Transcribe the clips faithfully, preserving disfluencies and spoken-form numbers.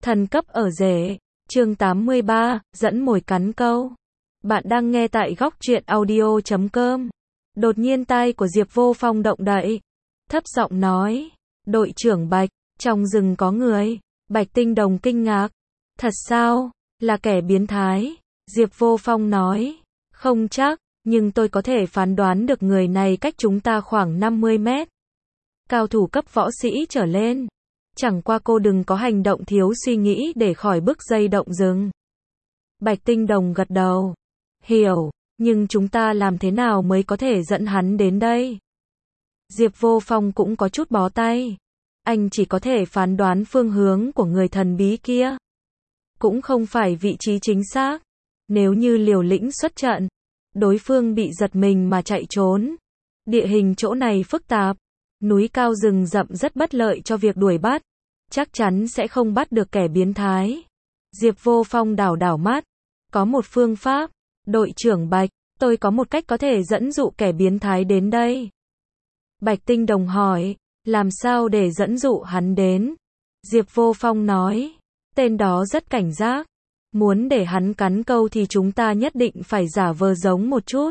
Thần cấp ở rể, chương tám mươi ba, dẫn mồi cắn câu. Bạn đang nghe tại góc truyện audio chấm com. Đột nhiên tai của Diệp Vô Phong động đậy. Thấp giọng nói, đội trưởng Bạch, trong rừng có người. Bạch Tinh Đồng kinh ngạc. Thật sao, là kẻ biến thái? Diệp Vô Phong nói, không chắc, nhưng tôi có thể phán đoán được người này cách chúng ta khoảng năm mươi mét. Cao thủ cấp võ sĩ trở lên. Chẳng qua cô đừng có hành động thiếu suy nghĩ để khỏi bức dây động rừng. Bạch Tinh Đồng gật đầu. Hiểu, nhưng chúng ta làm thế nào mới có thể dẫn hắn đến đây? Diệp Vô Phong cũng có chút bó tay. Anh chỉ có thể phán đoán phương hướng của người thần bí kia. Cũng không phải vị trí chính xác. Nếu như liều lĩnh xuất trận, đối phương bị giật mình mà chạy trốn. Địa hình chỗ này phức tạp. Núi cao rừng rậm rất bất lợi cho việc đuổi bắt. Chắc chắn sẽ không bắt được kẻ biến thái. Diệp Vô Phong đảo đảo mắt. Có một phương pháp. Đội trưởng Bạch, tôi có một cách có thể dẫn dụ kẻ biến thái đến đây. Bạch Tinh Đồng hỏi, làm sao để dẫn dụ hắn đến? Diệp Vô Phong nói, tên đó rất cảnh giác. Muốn để hắn cắn câu thì chúng ta nhất định phải giả vờ giống một chút.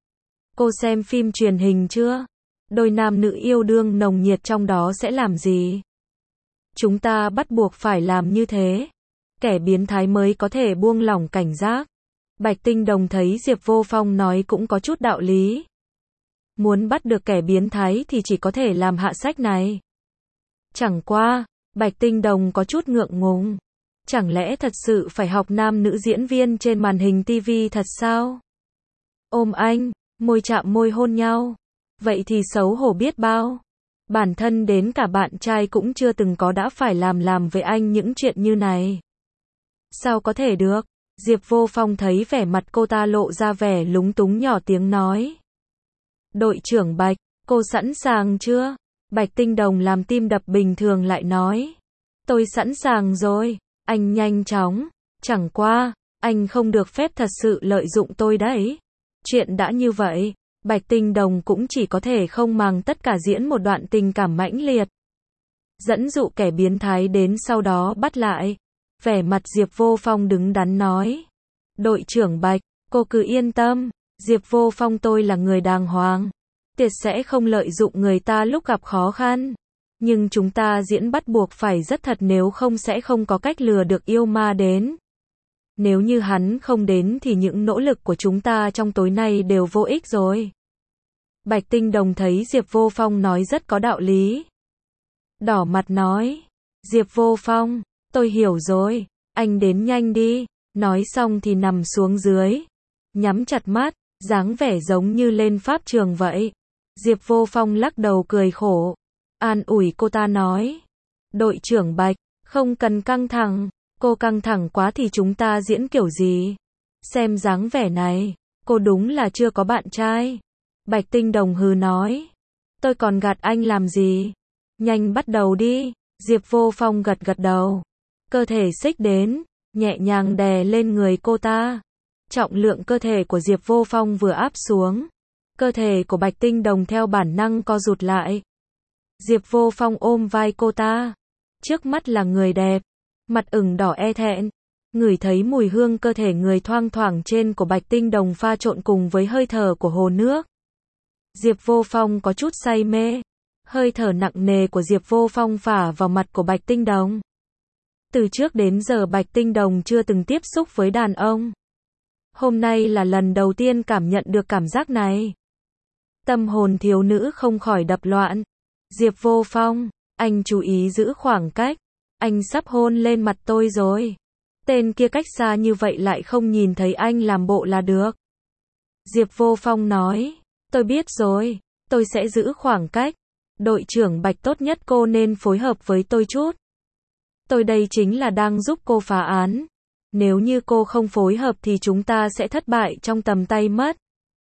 Cô xem phim truyền hình chưa? Đôi nam nữ yêu đương nồng nhiệt trong đó sẽ làm gì? Chúng ta bắt buộc phải làm như thế. Kẻ biến thái mới có thể buông lỏng cảnh giác. Bạch Tinh Đồng thấy Diệp Vô Phong nói cũng có chút đạo lý. Muốn bắt được kẻ biến thái thì chỉ có thể làm hạ sách này. Chẳng qua, Bạch Tinh Đồng có chút ngượng ngùng. Chẳng lẽ thật sự phải học nam nữ diễn viên trên màn hình tivi thật sao? Ôm anh, môi chạm môi hôn nhau. Vậy thì xấu hổ biết bao. Bản thân đến cả bạn trai cũng chưa từng có đã phải làm làm với anh những chuyện như này. Sao có thể được? Diệp Vô Phong thấy vẻ mặt cô ta lộ ra vẻ lúng túng nhỏ tiếng nói. Đội trưởng Bạch, cô sẵn sàng chưa? Bạch Tinh Đồng làm tim đập bình thường lại nói. Tôi sẵn sàng rồi, anh nhanh chóng. Chẳng qua, anh không được phép thật sự lợi dụng tôi đấy. Chuyện đã như vậy. Bạch Tinh Đồng cũng chỉ có thể không màng tất cả diễn một đoạn tình cảm mãnh liệt. Dẫn dụ kẻ biến thái đến sau đó bắt lại. Vẻ mặt Diệp Vô Phong đứng đắn nói. Đội trưởng Bạch, cô cứ yên tâm. Diệp Vô Phong tôi là người đàng hoàng. Tuyệt sẽ không lợi dụng người ta lúc gặp khó khăn. Nhưng chúng ta diễn bắt buộc phải rất thật nếu không sẽ không có cách lừa được yêu ma đến. Nếu như hắn không đến thì những nỗ lực của chúng ta trong tối nay đều vô ích rồi. Bạch Tinh Đồng thấy Diệp Vô Phong nói rất có đạo lý. Đỏ mặt nói. Diệp Vô Phong, tôi hiểu rồi, anh đến nhanh đi. Nói xong thì nằm xuống dưới. Nhắm chặt mắt, dáng vẻ giống như lên pháp trường vậy. Diệp Vô Phong lắc đầu cười khổ. An ủi cô ta nói. Đội trưởng Bạch, không cần căng thẳng. Cô căng thẳng quá thì chúng ta diễn kiểu gì? Xem dáng vẻ này, cô đúng là chưa có bạn trai. Bạch Tinh Đồng hừ nói. Tôi còn gạt anh làm gì? Nhanh bắt đầu đi. Diệp Vô Phong gật gật đầu. Cơ thể xích đến, nhẹ nhàng đè lên người cô ta. Trọng lượng cơ thể của Diệp Vô Phong vừa áp xuống. Cơ thể của Bạch Tinh Đồng theo bản năng co rụt lại. Diệp Vô Phong ôm vai cô ta. Trước mắt là người đẹp. Mặt ửng đỏ e thẹn. Ngửi thấy mùi hương cơ thể người thoang thoảng trên của Bạch Tinh Đồng pha trộn cùng với hơi thở của hồ nước. Diệp Vô Phong có chút say mê. Hơi thở nặng nề của Diệp Vô Phong phả vào mặt của Bạch Tinh Đồng. Từ trước đến giờ Bạch Tinh Đồng chưa từng tiếp xúc với đàn ông. Hôm nay là lần đầu tiên cảm nhận được cảm giác này. Tâm hồn thiếu nữ không khỏi đập loạn. Diệp Vô Phong, anh chú ý giữ khoảng cách. Anh sắp hôn lên mặt tôi rồi. Tên kia cách xa như vậy lại không nhìn thấy anh làm bộ là được. Diệp Vô Phong nói. Tôi biết rồi, tôi sẽ giữ khoảng cách. Đội trưởng Bạch tốt nhất cô nên phối hợp với tôi chút. Tôi đây chính là đang giúp cô phá án. Nếu như cô không phối hợp thì chúng ta sẽ thất bại trong tầm tay mất.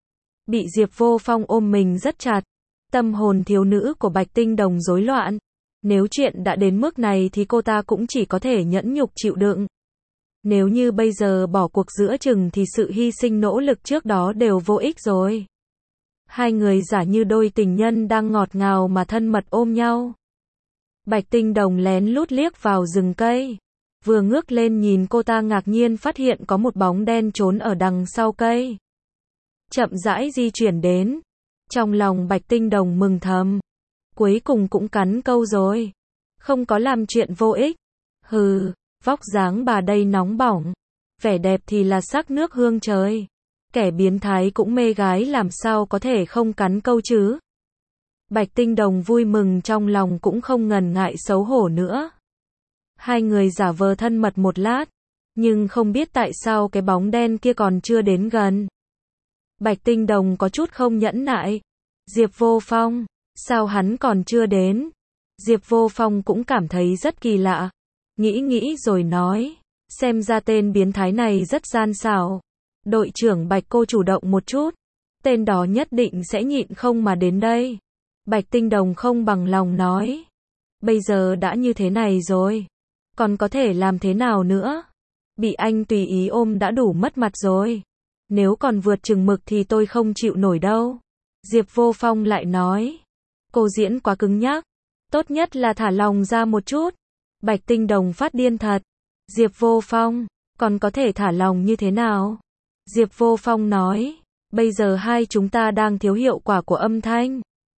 Bị Diệp Vô Phong ôm mình rất chặt. Tâm hồn thiếu nữ của Bạch Tinh Đồng rối loạn. Nếu chuyện đã đến mức này thì cô ta cũng chỉ có thể nhẫn nhục chịu đựng. Nếu như bây giờ bỏ cuộc giữa chừng thì sự hy sinh nỗ lực trước đó đều vô ích rồi. Hai người giả như đôi tình nhân đang ngọt ngào mà thân mật ôm nhau. Bạch Tinh Đồng lén lút liếc vào rừng cây. Vừa ngước lên nhìn cô ta ngạc nhiên phát hiện có một bóng đen trốn ở đằng sau cây. Chậm rãi di chuyển đến. Trong lòng Bạch Tinh Đồng mừng thầm. Cuối cùng cũng cắn câu rồi. Không có làm chuyện vô ích. Hừ, vóc dáng bà đây nóng bỏng. Vẻ đẹp thì là sắc nước hương trời. Kẻ biến thái cũng mê gái làm sao có thể không cắn câu chứ. Bạch Tinh Đồng vui mừng trong lòng cũng không ngần ngại xấu hổ nữa. Hai người giả vờ thân mật một lát. Nhưng không biết tại sao cái bóng đen kia còn chưa đến gần. Bạch Tinh Đồng có chút không nhẫn nại. Diệp Vô Phong, sao hắn còn chưa đến? Diệp Vô Phong cũng cảm thấy rất kỳ lạ. Nghĩ nghĩ rồi nói. Xem ra tên biến thái này rất gian xảo. Đội trưởng Bạch cô chủ động một chút. Tên đó nhất định sẽ nhịn không mà đến đây. Bạch Tinh Đồng không bằng lòng nói. Bây giờ đã như thế này rồi. Còn có thể làm thế nào nữa? Bị anh tùy ý ôm đã đủ mất mặt rồi. Nếu còn vượt chừng mực thì tôi không chịu nổi đâu. Diệp Vô Phong lại nói. Cô diễn quá cứng nhắc. Tốt nhất là thả lòng ra một chút. Bạch Tinh Đồng phát điên thật. Diệp Vô Phong, còn có thể thả lòng như thế nào? Diệp Vô Phong nói. Bây giờ hai chúng ta đang thiếu hiệu quả của âm thanh.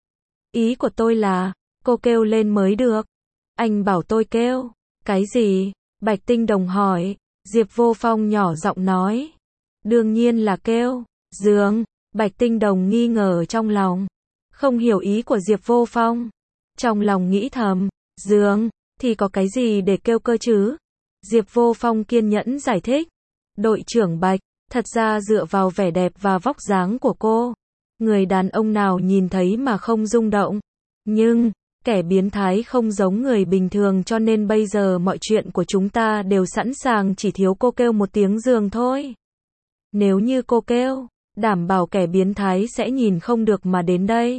Ý của tôi là, cô kêu lên mới được. Anh bảo tôi kêu. Cái gì? Bạch Tinh Đồng hỏi. Diệp Vô Phong nhỏ giọng nói. Đương nhiên là kêu. Giường. Bạch Tinh Đồng nghi ngờ trong lòng. Không hiểu ý của Diệp Vô Phong. Trong lòng nghĩ thầm. Giường. Thì có cái gì để kêu cơ chứ? Diệp Vô Phong kiên nhẫn giải thích. Đội trưởng Bạch. Thật ra dựa vào vẻ đẹp và vóc dáng của cô. Người đàn ông nào nhìn thấy mà không rung động. Nhưng, kẻ biến thái không giống người bình thường cho nên bây giờ mọi chuyện của chúng ta đều sẵn sàng chỉ thiếu cô kêu một tiếng giường thôi. Nếu như cô kêu, đảm bảo kẻ biến thái sẽ nhìn không được mà đến đây.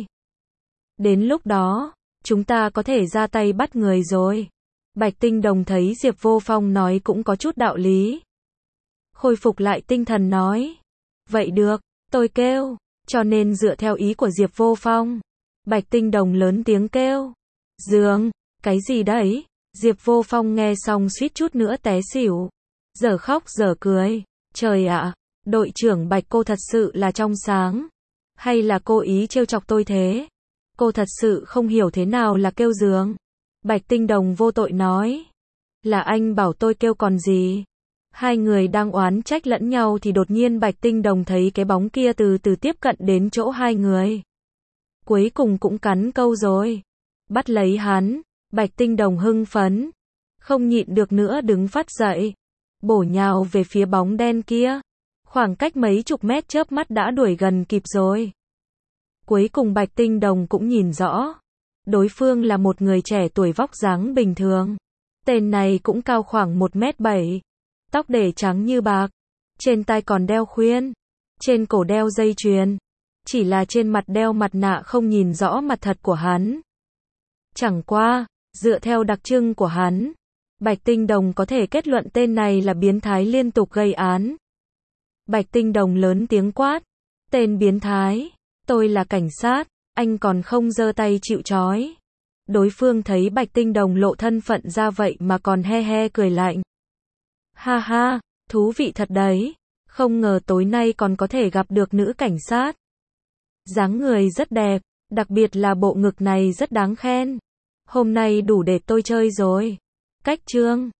Đến lúc đó, chúng ta có thể ra tay bắt người rồi. Bạch Tinh Đồng thấy Diệp Vô Phong nói cũng có chút đạo lý. Khôi phục lại tinh thần nói. Vậy được, tôi kêu. Cho nên dựa theo ý của Diệp Vô Phong. Bạch Tinh Đồng lớn tiếng kêu. Giường, cái gì đấy? Diệp Vô Phong nghe xong suýt chút nữa té xỉu. Giờ khóc giờ cười. Trời ạ, đội trưởng Bạch cô thật sự là trong sáng. Hay là cô ý trêu chọc tôi thế? Cô thật sự không hiểu thế nào là kêu giường. Bạch Tinh Đồng vô tội nói. Là anh bảo tôi kêu còn gì? Hai người đang oán trách lẫn nhau thì đột nhiên Bạch Tinh Đồng thấy cái bóng kia từ từ tiếp cận đến chỗ hai người. Cuối cùng cũng cắn câu rồi. Bắt lấy hắn. Bạch Tinh Đồng hưng phấn. Không nhịn được nữa đứng phát dậy. Bổ nhào về phía bóng đen kia. Khoảng cách mấy chục mét chớp mắt đã đuổi gần kịp rồi. Cuối cùng Bạch Tinh Đồng cũng nhìn rõ. Đối phương là một người trẻ tuổi vóc dáng bình thường. Tên này cũng cao khoảng một mét bảy. Tóc để trắng như bạc. Trên tai còn đeo khuyên. Trên cổ đeo dây chuyền. Chỉ là trên mặt đeo mặt nạ không nhìn rõ mặt thật của hắn. Chẳng qua, dựa theo đặc trưng của hắn, Bạch Tinh Đồng có thể kết luận tên này là biến thái liên tục gây án. Bạch Tinh Đồng lớn tiếng quát. Tên biến thái, tôi là cảnh sát, anh còn không giơ tay chịu trói. Đối phương thấy Bạch Tinh Đồng lộ thân phận ra vậy mà còn he he cười lạnh. Ha ha, thú vị thật đấy, không ngờ tối nay còn có thể gặp được nữ cảnh sát. Dáng người rất đẹp, đặc biệt là bộ ngực này rất đáng khen. Hôm nay đủ để tôi chơi rồi. Cách chương